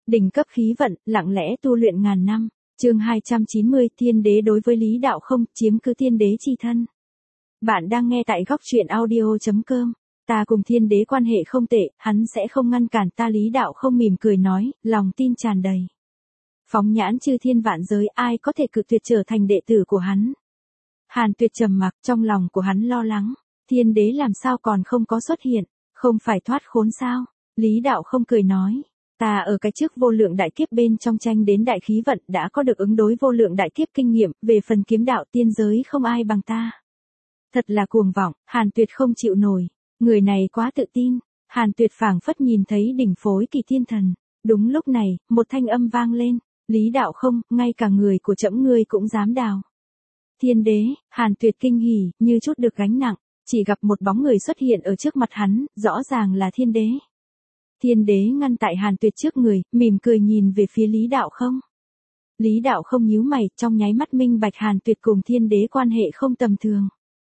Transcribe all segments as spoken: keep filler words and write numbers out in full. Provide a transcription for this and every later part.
Đỉnh cấp khí vận, lặng lẽ tu luyện ngàn năm. Chương hai trăm chín mươi, Thiên đế đối với Lý Đạo Không, chiếm cứ thiên đế chi thân. Bạn đang nghe tại góc truyện audio chấm com. Ta cùng thiên đế quan hệ không tệ, hắn sẽ không ngăn cản ta. Lý Đạo Không mỉm cười nói, lòng tin tràn đầy. Phóng nhãn chư thiên vạn giới, ai có thể cự tuyệt trở thành đệ tử của hắn. Hàn Tuyệt trầm mặc, trong lòng của hắn lo lắng. Thiên đế làm sao còn không có xuất hiện, không phải thoát khốn sao? Lý Đạo Không cười nói. Ta ở cái trước vô lượng đại kiếp bên trong tranh đến đại khí vận đã có được ứng đối vô lượng đại kiếp kinh nghiệm, về phần kiếm đạo tiên giới không ai bằng ta. Thật là cuồng vọng, Hàn Tuyệt không chịu nổi, người này quá tự tin. Hàn Tuyệt phảng phất nhìn thấy đỉnh phối kỳ thiên thần. Đúng lúc này, một thanh âm vang lên, Lý Đạo Không, ngay cả người của trẫm ngươi cũng dám đào. Thiên đế, Hàn Tuyệt kinh hỉ, như chút được gánh nặng, chỉ gặp một bóng người xuất hiện ở trước mặt hắn, rõ ràng là thiên đế. Thiên đế ngăn tại Hàn Tuyệt trước người, mỉm cười nhìn về phía Lý Đạo Không. Lý Đạo Không nhíu mày, trong nháy mắt minh bạch Hàn Tuyệt cùng thiên đế quan hệ không tầm thường.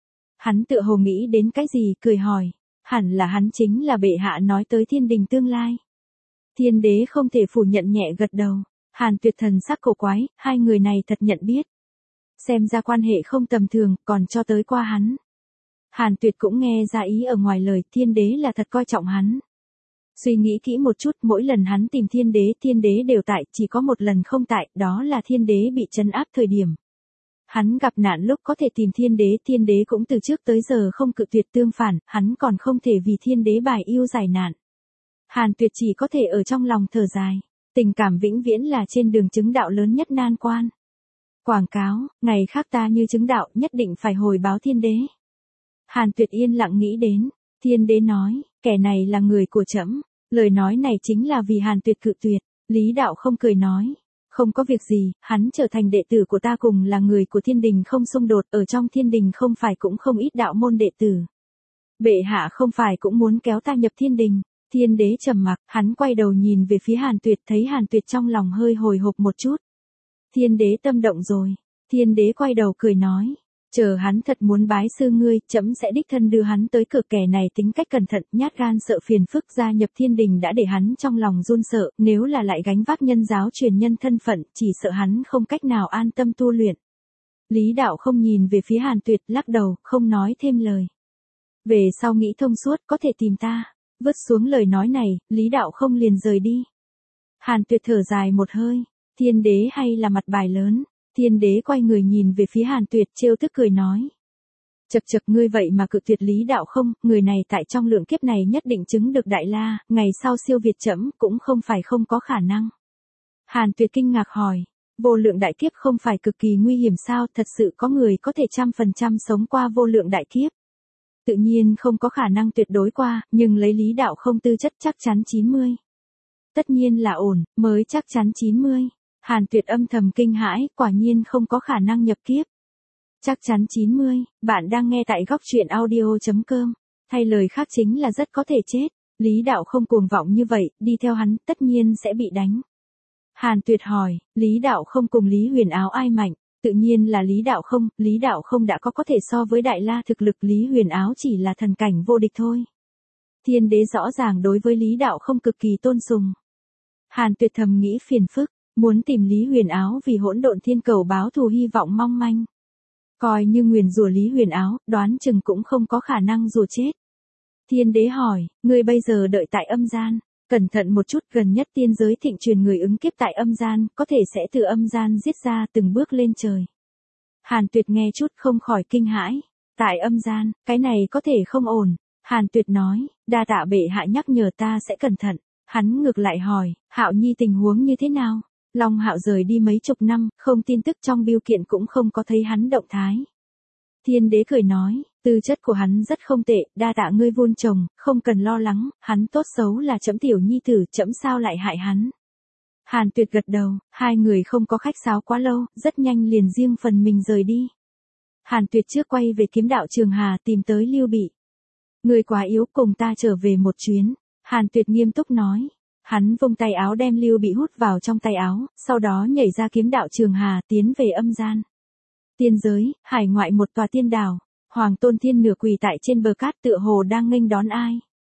Hắn tựa hồ nghĩ đến cái gì, cười hỏi, hẳn là hắn chính là bệ hạ nói tới thiên đình tương lai. Thiên đế không thể phủ nhận, nhẹ gật đầu. Hàn Tuyệt thần sắc cổ quái, hai người này thật nhận biết. Xem ra quan hệ không tầm thường, còn cho tới qua hắn. Hàn Tuyệt cũng nghe ra ý ở ngoài lời, thiên đế là thật coi trọng hắn. Suy nghĩ kỹ một chút, mỗi lần hắn tìm thiên đế, thiên đế đều tại, chỉ có một lần không tại, đó là thiên đế bị trấn áp thời điểm. Hắn gặp nạn lúc có thể tìm thiên đế, thiên đế cũng từ trước tới giờ không cự tuyệt tương phản, hắn còn không thể vì thiên đế bài yêu giải nạn. Hàn Tuyệt chỉ có thể ở trong lòng thở dài, tình cảm vĩnh viễn là trên đường chứng đạo lớn nhất nan quan. Quảng cáo, ngày khác ta như chứng đạo nhất định phải hồi báo thiên đế. Hàn Tuyệt yên lặng nghĩ đến, thiên đế nói, kẻ này là người của trẫm. Lời nói này chính là vì Hàn Tuyệt cự tuyệt. Lý Đạo Không cười nói, không có việc gì, hắn trở thành đệ tử của ta cùng là người của thiên đình không xung đột, ở trong thiên đình không phải cũng không ít đạo môn đệ tử. Bệ hạ không phải cũng muốn kéo ta nhập thiên đình. Thiên đế trầm mặc, hắn quay đầu nhìn về phía Hàn Tuyệt, thấy Hàn Tuyệt trong lòng hơi hồi hộp một chút. Thiên đế tâm động rồi. Thiên đế quay đầu cười nói, chờ hắn thật muốn bái sư ngươi, trẫm sẽ đích thân đưa hắn tới cửa. Kẻ này tính cách cẩn thận, nhát gan sợ phiền phức, gia nhập thiên đình đã để hắn trong lòng run sợ, nếu là lại gánh vác nhân giáo truyền nhân thân phận, chỉ sợ hắn không cách nào an tâm tu luyện. Lý Đạo Không nhìn về phía Hàn Tuyệt, lắc đầu, không nói thêm lời. Về sau nghĩ thông suốt, có thể tìm ta. Vứt xuống lời nói này, Lý Đạo Không liền rời đi. Hàn Tuyệt thở dài một hơi, thiên đế hay là mặt bài lớn. Thiên đế quay người nhìn về phía Hàn Tuyệt, trêu tức cười nói. Chậc chậc, ngươi vậy mà cự tuyệt Lý Đạo Không, người này tại trong lượng kiếp này nhất định chứng được đại la, ngày sau siêu việt trẫm cũng không phải không có khả năng. Hàn Tuyệt kinh ngạc hỏi, vô lượng đại kiếp không phải cực kỳ nguy hiểm sao, thật sự có người có thể trăm phần trăm sống qua vô lượng đại kiếp. Tự nhiên không có khả năng tuyệt đối qua, nhưng lấy Lý Đạo Không tư chất chắc chắn chín mươi. Tất nhiên là ổn, mới chắc chắn chín mươi. Hàn Tuyệt âm thầm kinh hãi, quả nhiên không có khả năng nhập kiếp. Chắc chắn chín mươi, bạn đang nghe tại góc truyện audio chấm com. Thay lời khác chính là rất có thể chết. Lý Đạo Không cuồng vọng như vậy, đi theo hắn, tất nhiên sẽ bị đánh. Hàn Tuyệt hỏi, Lý Đạo Không cùng Lý Huyền Áo ai mạnh? Tự nhiên là Lý Đạo Không, Lý Đạo Không đã có có thể so với Đại La thực lực, Lý Huyền Áo chỉ là thần cảnh vô địch thôi. Thiên đế rõ ràng đối với Lý Đạo Không cực kỳ tôn sùng. Hàn Tuyệt thầm nghĩ phiền phức, muốn tìm Lý Huyền Áo vì hỗn độn thiên cầu báo thù hy vọng mong manh. Coi như nguyền rủa Lý Huyền Áo, đoán chừng cũng không có khả năng rủa chết. Thiên đế hỏi, ngươi bây giờ đợi tại âm gian, cẩn thận một chút, gần nhất tiên giới thịnh truyền người ứng kiếp tại âm gian, có thể sẽ từ âm gian giết ra từng bước lên trời. Hàn Tuyệt nghe chút không khỏi kinh hãi, tại âm gian, cái này có thể không ổn. Hàn Tuyệt nói, đa tạ bệ hạ nhắc nhở, ta sẽ cẩn thận. Hắn ngược lại hỏi, Hạo Nhi tình huống như thế nào? Long Hạo rời đi mấy chục năm, không tin tức trong bưu kiện cũng không có thấy hắn động thái. Thiên đế cười nói, tư chất của hắn rất không tệ, đa tạ ngươi vun trồng, không cần lo lắng, hắn tốt xấu là trẫm tiểu nhi tử, trẫm sao lại hại hắn. Hàn Tuyệt gật đầu, hai người không có khách sáo quá lâu, rất nhanh liền riêng phần mình rời đi. Hàn Tuyệt trước quay về kiếm đạo Trường Hà tìm tới Lưu Bị. Ngươi quá yếu, cùng ta trở về một chuyến. Hàn Tuyệt nghiêm túc nói. Hắn vung tay áo đem Lưu Bị hút vào trong tay áo, sau đó nhảy ra kiếm đạo Trường Hà tiến về âm gian. Tiên giới, hải ngoại một tòa tiên đảo, Hoàng Tôn Thiên nửa quỳ tại trên bờ cát tựa hồ đang nghênh đón ai.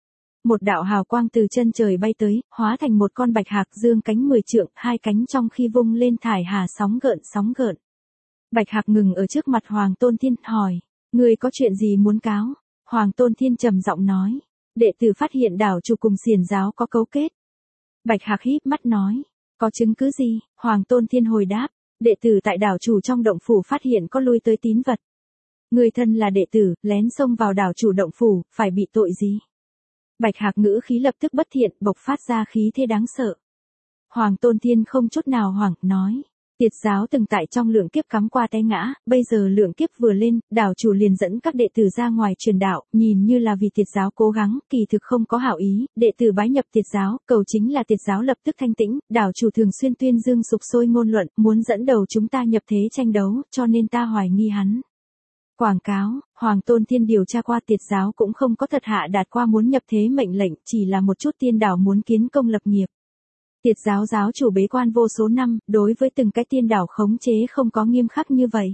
Một đạo hào quang từ chân trời bay tới, hóa thành một con bạch hạc dương cánh mười trượng, hai cánh trong khi vung lên thải hà sóng gợn sóng gợn. Bạch hạc ngừng ở trước mặt Hoàng Tôn Thiên, hỏi, ngươi có chuyện gì muốn cáo? Hoàng Tôn Thiên trầm giọng nói, đệ tử phát hiện đảo chủ cùng xiển giáo có cấu kết. Bạch hạc híp mắt nói, có chứng cứ gì? Hoàng Tôn Thiên hồi đáp, đệ tử tại đảo chủ trong động phủ phát hiện có lui tới tín vật. Người thân là đệ tử, lén xông vào đảo chủ động phủ, phải bị tội gì? Bạch hạc ngữ khí lập tức bất thiện, bộc phát ra khí thế đáng sợ. Hoàng Tôn Thiên không chút nào hoảng, nói, tiệt giáo từng tại trong lượng kiếp cắm qua té ngã, bây giờ lượng kiếp vừa lên, đảo chủ liền dẫn các đệ tử ra ngoài truyền đạo, nhìn như là vì tiệt giáo cố gắng, kỳ thực không có hảo ý, đệ tử bái nhập tiệt giáo, cầu chính là tiệt giáo lập tức thanh tĩnh, đảo chủ thường xuyên tuyên dương sục sôi ngôn luận, muốn dẫn đầu chúng ta nhập thế tranh đấu, cho nên ta hoài nghi hắn. Quảng cáo, Hoàng Tôn Thiên điều tra qua tiệt giáo cũng không có thật hạ đạt qua muốn nhập thế mệnh lệnh, chỉ là một chút tiên đảo muốn kiến công lập nghiệp. Tiệt giáo giáo chủ bế quan vô số năm, đối với từng cái tiên đảo khống chế không có nghiêm khắc như vậy.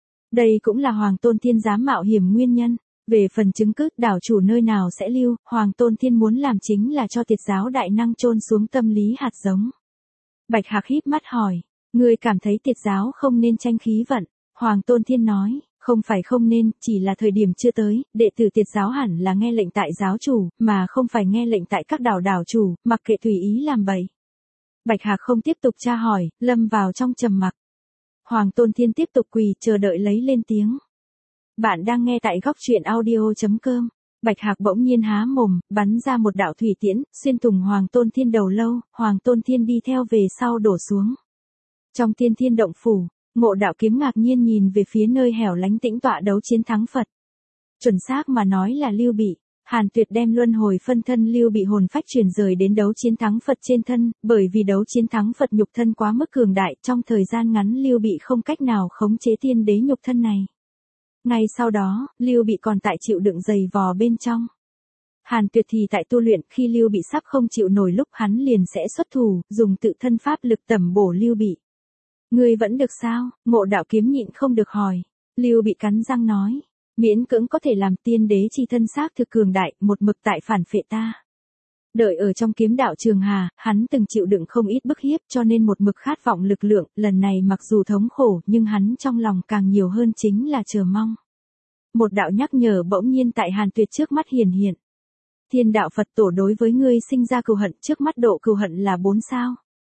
Đây cũng là Hoàng Tôn Thiên dám mạo hiểm nguyên nhân. Về phần chứng cứ đảo chủ nơi nào sẽ lưu, Hoàng Tôn Thiên muốn làm chính là cho tiệt giáo đại năng chôn xuống tâm lý hạt giống. Bạch hạc híp mắt hỏi, ngươi cảm thấy tiệt giáo không nên tranh khí vận? Hoàng Tôn Thiên nói, không phải không nên, chỉ là thời điểm chưa tới, đệ tử tiệt giáo hẳn là nghe lệnh tại giáo chủ, mà không phải nghe lệnh tại các đảo đảo chủ, mặc kệ tùy ý làm bậy. Bạch hạc không tiếp tục tra hỏi, lâm vào trong trầm mặc. Hoàng Tôn Thiên tiếp tục quỳ chờ đợi lấy lên tiếng. Bạn đang nghe tại góc truyện audio chấm com. Bạch hạc bỗng nhiên há mồm, bắn ra một đạo thủy tiễn, xuyên thủng Hoàng Tôn Thiên đầu lâu, Hoàng Tôn Thiên đi theo về sau đổ xuống. Trong Tiên Thiên động phủ, Ngộ Đạo Kiếm ngạc nhiên nhìn về phía nơi hẻo lánh tĩnh tọa đấu chiến thắng Phật. Chuẩn xác mà nói là Lưu Bị. Hàn Tuyệt đem luân hồi phân thân Lưu Bị hồn phách truyền rời đến đấu chiến thắng Phật trên thân, bởi vì đấu chiến thắng Phật nhục thân quá mức cường đại, trong thời gian ngắn Lưu Bị không cách nào khống chế tiên đế nhục thân này. Ngay sau đó, Lưu Bị còn tại chịu đựng dày vò bên trong. Hàn Tuyệt thì tại tu luyện, khi Lưu Bị sắp không chịu nổi lúc hắn liền sẽ xuất thủ, dùng tự thân pháp lực tẩm bổ Lưu Bị. Ngươi vẫn được sao? Ngộ Đạo Kiếm nhịn không được hỏi. Lưu Bị cắn răng nói, miễn cưỡng có thể làm tiên đế chi thân xác thực cường đại, một mực tại phản phệ ta. Đợi ở trong kiếm đạo Trường Hà, hắn từng chịu đựng không ít bức hiếp cho nên một mực khát vọng lực lượng, lần này mặc dù thống khổ nhưng hắn trong lòng càng nhiều hơn chính là chờ mong. Một đạo nhắc nhở bỗng nhiên tại Hàn Tuyệt trước mắt hiển hiện. Thiên đạo Phật tổ đối với ngươi sinh ra cừu hận, trước mắt độ cừu hận là bốn sao.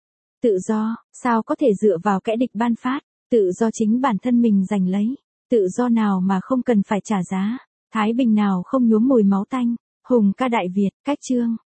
Tự do, sao có thể dựa vào kẻ địch ban phát, tự do chính bản thân mình giành lấy. Tự do nào mà không cần phải trả giá, thái bình nào không nhuốm mùi máu tanh. Hùng ca Đại Việt, cách chương.